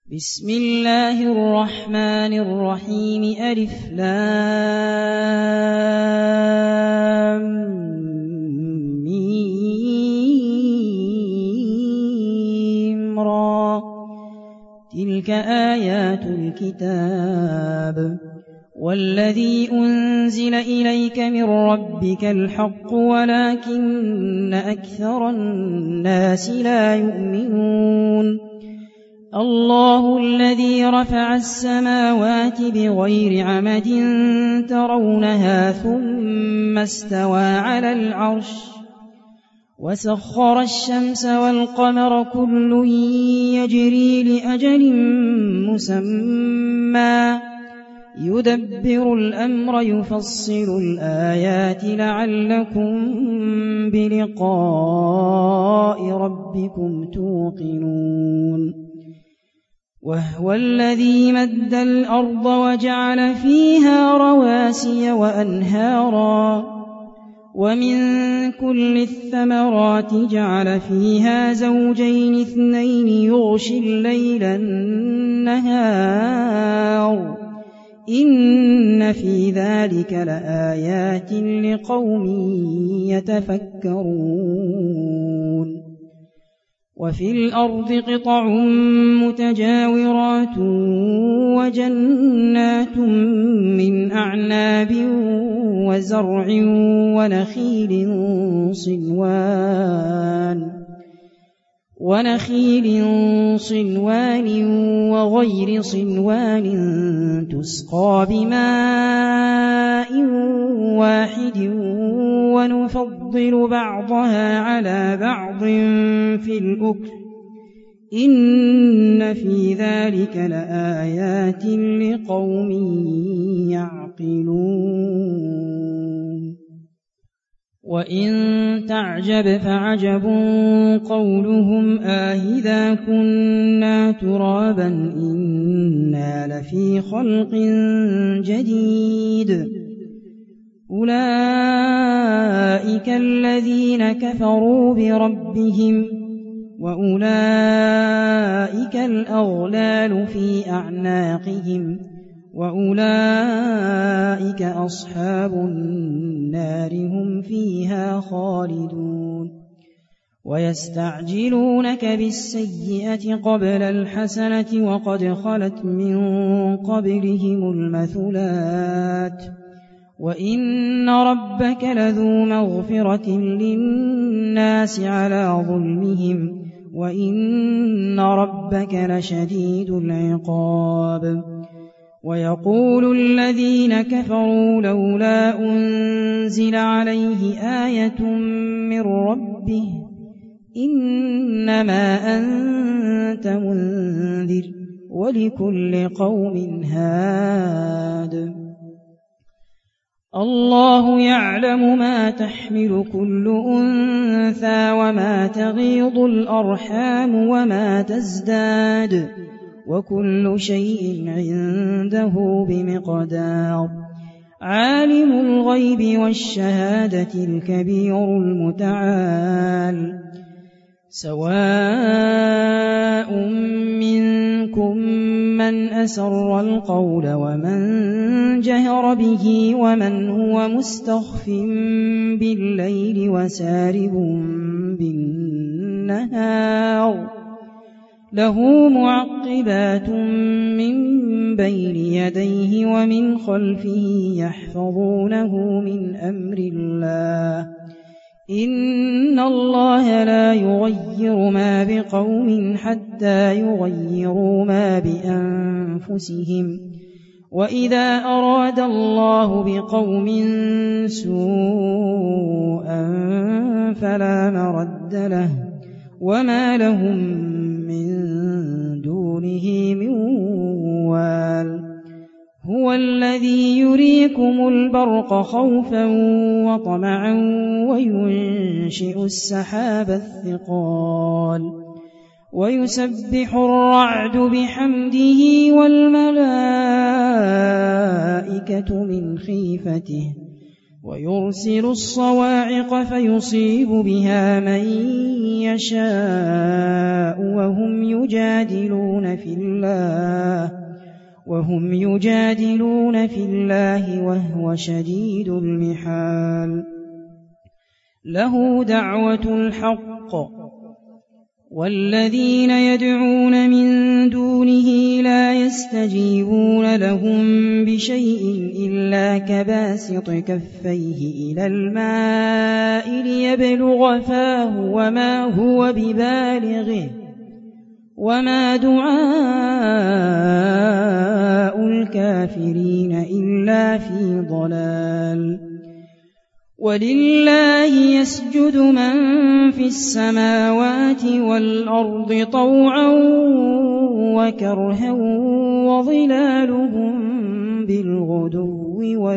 بسم الله الرحمن الرحيم ألف لام ميم را تلك آيات الكتاب والذي أنزل إليك من ربك الحق ولكن أكثر الناس لا يؤمنون الله الذي رفع السماوات بغير عمد ترونها ثم استوى على العرش وسخر الشمس والقمر كل يجري لأجل مسمى يدبر الأمر يفصل الآيات لعلكم بلقاء ربكم توقنون وهو الذي مد الأرض وجعل فيها رواسي وأنهارا ومن كل الثمرات جعل فيها زوجين اثنين يغشي الليل النهار إن في ذلك لآيات لقوم يتفكرون وفي الأرض قطع متجاورات وجنات من أعناب وزرع ونخيل صنوان وغير صنوان تسقى بماء واحد ونفضل بعضها على بعض في الأكل إن في ذلك لآيات لقوم يعقلون وإن تعجب فعجب قولهم آهذا كنا ترابا إنا لفي خلق جديد أولئك الذين كفروا بربهم وأولئك الأغلال في أعناقهم وأولئك أصحاب النار هم فيها خالدون ويستعجلونك بالسيئة قبل الحسنة وقد خلت من قبلهم المثلات وإن ربك لذو مغفرة للناس على ظلمهم وإن ربك لشديد العقاب ويقول الذين كفروا لولا أنزل عليه آية من ربه إنما أنت منذر ولكل قوم هاد الله يعلم ما تحمل كل أنثى وما تغيض الأرحام وما تزداد وكل شيء عنده بمقدار عالم الغيب والشهادة الكبير المتعال سواء منكم من أسر القول ومن جهر به ومن هو مستخف بالليل وسارب بالنهار له معقبات من بين يديه ومن خلفه يحفظونه من أمر الله إن الله لا يغير ما بقوم حتى يغيروا ما بأنفسهم وإذا أراد الله بقوم سوءا فلا مرد له وما لهم من دونه من وال هو الذي يريكم البرق خوفا وطمعا وينشئ السحاب الثقال ويسبح الرعد بحمده والملائكة من خيفته ويرسل الصواعق فيصيب بها من يشاء وهم يجادلون في الله وهو شديد المحال. له دعوة الحق والذين يدعون من دونه لا يستجيبون لهم بشيء إلا كباسط كفيه إلى الماء ليبلغ فاه وما هو ببالغه وما دعاء الكافرين إلا في ضلال. ولله يسجد من في السماوات والأرض طوعا وكرها وظلالهم بالغدو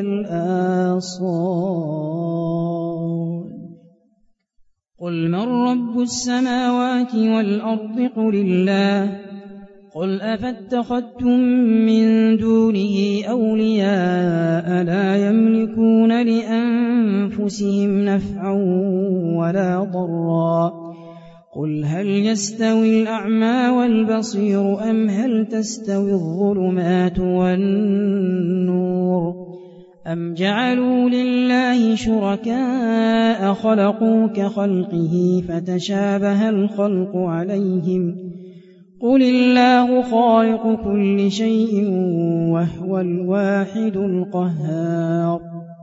والآصال. قل من رب السماوات والأرض قل الله. قل أفاتخذتم من دونه أولياء لا يملكون لأنفسهم نفعا ولا ضرا. قل هل يستوي الأعمى والبصير أم هل تستوي الظلمات والنور أم جعلوا لله شركاء خلقوا كخلقه فتشابه الخلق عليهم. قل الله خالق كل شيء وهو الواحد القهار.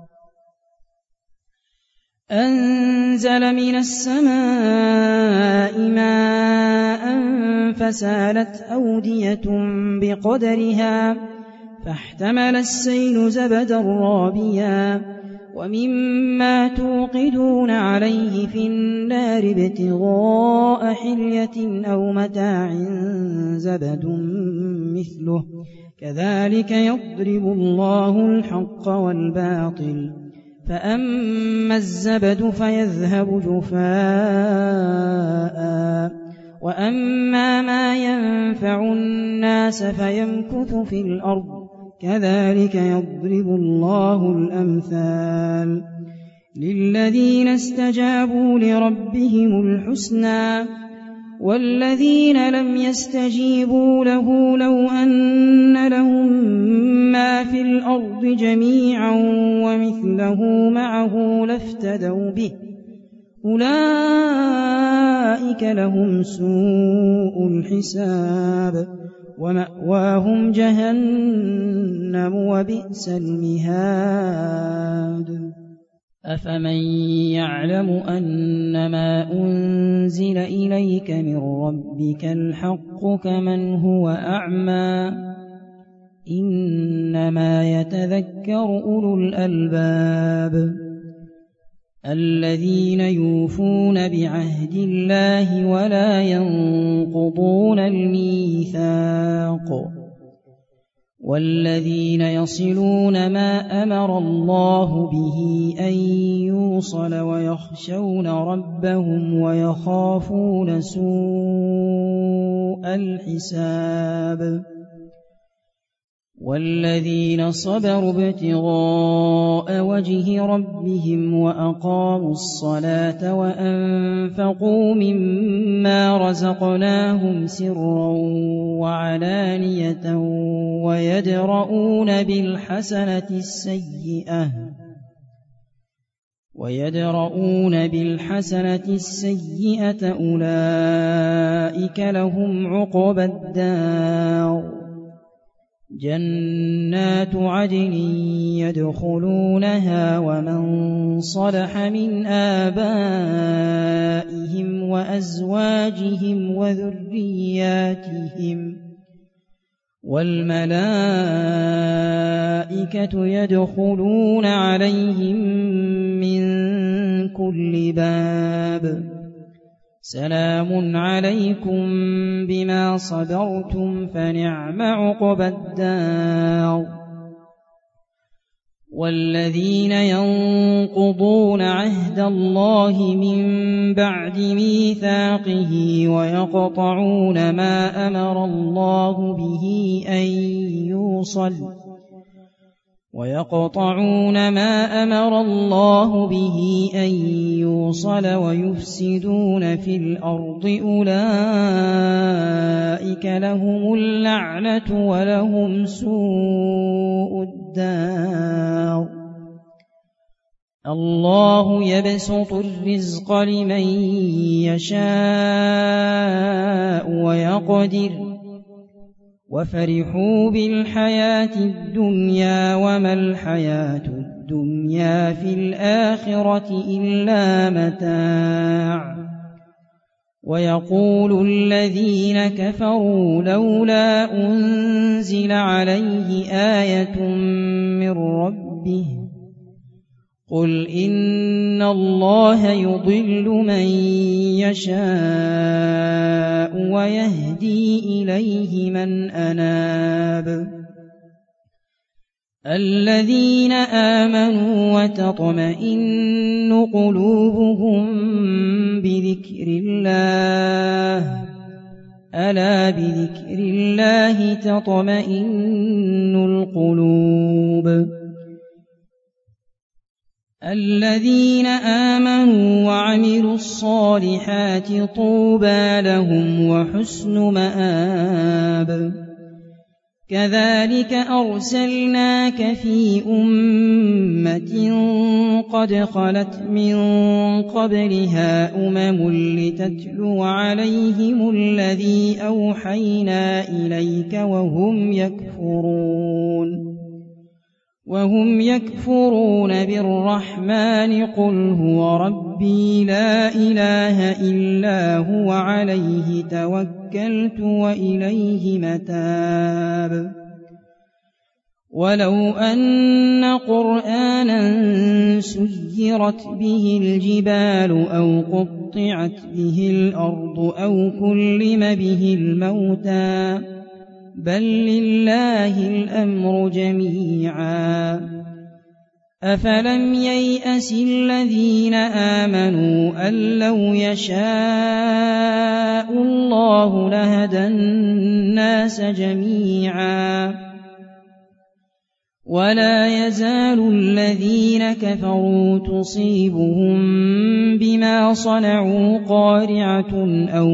أنزل من السماء ماء فسالت أودية بقدرها فاحتمل السيل زبدا رابيا ومما توقدون عليه في النار ابتغاء حلية أو متاع زبد مثله كذلك يضرب الله الحق والباطل. فأما الزبد فيذهب جفاء وأما ما ينفع الناس فيمكث في الأرض كذلك يضرب الله الأمثال. للذين استجابوا لربهم الحسنى والذين لم يستجيبوا له لو أن لهم ما في الأرض جميعا ومثله معه لافتدوا به أولئك لهم سوء الحساب ومأواهم جهنم وبئس المهاد. أفمن يعلم أنما أنزل إليك من ربك الحق كمن هو أعمى إنما يتذكر أولو الألباب الذين يوفون بعهد الله ولا ينقضون الميثاق والذين يصلون ما أمر الله به أن يوصل ويخشون ربهم ويخافون سوء الحساب. والذين صبروا ابتغاء وجه ربهم وأقاموا الصلاة وأنفقوا مما رزقناهم سرا وعلانية ويدرؤون بالحسنة السيئة أولئك لهم عقبى الدار جنات عدن يدخلونها ومن صلح من آبائهم وأزواجهم وذرياتهم والملائكة يدخلون عليهم من كل باب سلام عليكم بما صبرتم فنعم عقبى الدار. والذين ينقضون عهد الله من بعد ميثاقه ويقطعون ما أمر الله به أن يوصل ويقطعون ما أمر الله به أن يوصل ويفسدون في الأرض أولئك لهم اللعنة ولهم سوء الدار الله يبسط الرزق لمن يشاء ويقدر وفرحوا بالحياة الدنيا وما الحياة الدنيا في الآخرة إلا متاع ويقول الذين كفروا لولا أنزل عليه آية من ربه قل إن الله يضل من يشاء ويهدي إليه من أناب الذين آمنوا وتطمئن قلوبهم بذكر الله ألا بذكر الله تطمئن القلوب الذين آمنوا وعملوا الصالحات طوبى لهم وحسن مآب كذلك أرسلناك في أمة قد خلت من قبلها لتتلو عليهم الذي أوحينا إليك وهم يكفرون بالرحمن قل هو ربي لا إله إلا هو عليه توكلت وإليه متاب ولو أن قرآنا سيرت به الجبال أو قطعت به الأرض أو كلم به الموتى بل لله الأمر جميعا أفلم ييأس الذين آمنوا أن لو يشاء الله لهدى الناس جميعا ولا يزال الذين كفروا تصيبهم بما صنعوا قارعة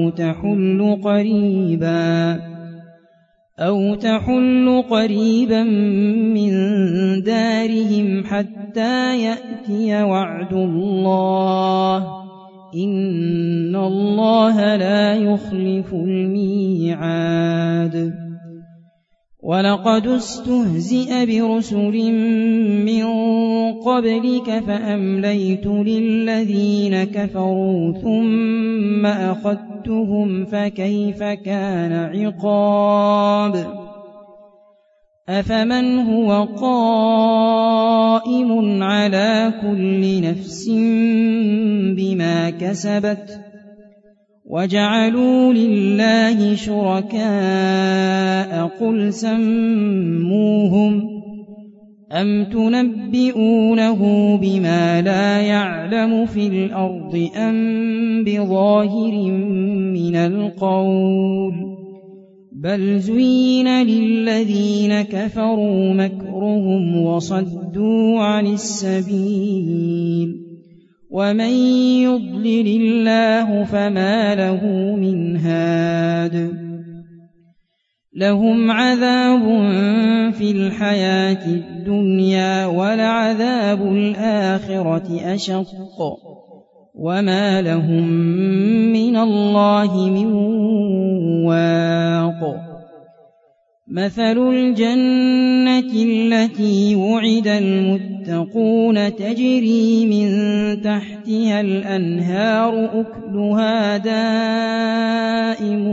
أو تحل قريبا من دارهم حتى يأتي وعد الله إن الله لا يخلف الميعاد ولقد استهزئ برسل من قبلك فأمليت للذين كفروا ثم أخذتهم فكيف كان عقاب أفمن هو قائم على كل نفس بما كسبت وجعلوا لله شركاء قل سموهم أم تنبئونه بما لا يعلم في الأرض أم بظاهر من القول بل زين للذين كفروا مكرهم وصدوا عن السبيل ومن يضلل الله فما له من هاد لهم عذاب في الحياة الدنيا ولعذاب الآخرة أشق وما لهم من الله من واق مثل الجنة التي وعد المتقون تجري من تحتها الأنهار أكلها دائم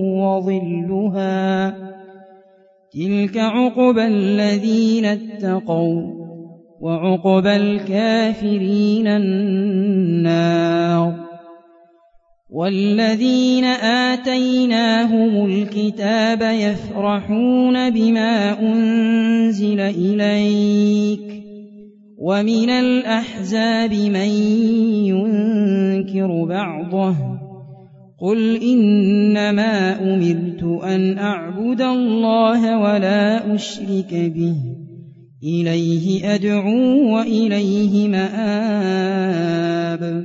وظلها تلك عقبى الذين اتقوا وعقبى الكافرين النار والذين آتيناهم الكتاب يفرحون بما أنزل إليك ومن الأحزاب من ينكر بعضه قل إنما أمرت أن أعبد الله ولا أشرك به إليه أدعو وإليه مآب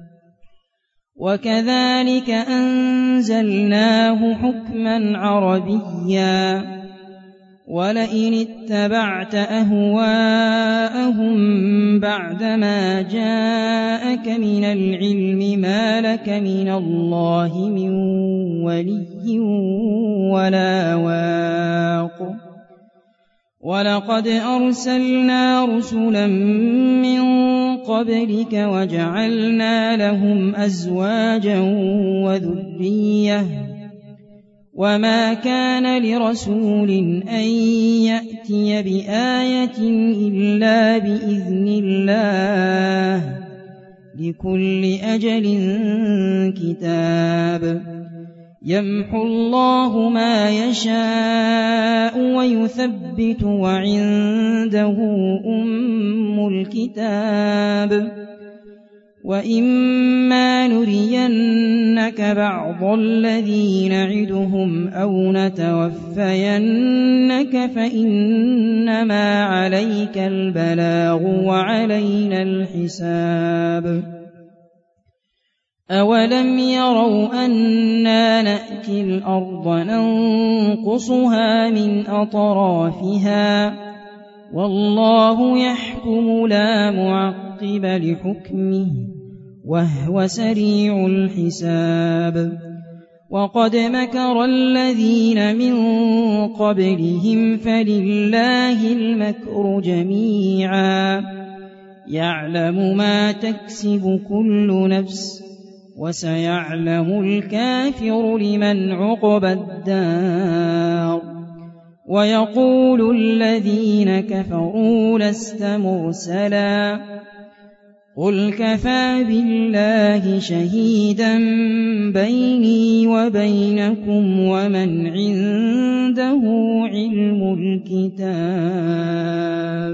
وكذلك أنزلناه حكما عربيا ولئن اتبعت أهواءهم بعدما جاءك من العلم ما لك من الله من ولي ولا واق ولقد أرسلنا رسلا من قبلك وجعلنا لهم أزواجا وذرية وما كان لرسول أن يأتي بآية إلا بإذن الله لكل أجل كتاب يمحو الله ما يشاء ويثبت وعنده أم الكتاب وإما نرينك بعض الذي نعدهم أو نتوفينك فإنما عليك البلاغ وعلينا الحساب أولم يروا أنا نأتي الأرض ننقصها من أطرافها والله يحكم لا معقب لحكمه وهو سريع الحساب وقد مكر الذين من قبلهم فلله المكر جميعا يعلم ما تكسب كل نفس وسيعلم الكافر لمن عقبى الدار ويقول الذين كفروا لست مرسلا قل كفى بالله شهيدا بيني وبينكم ومن عنده علم الكتاب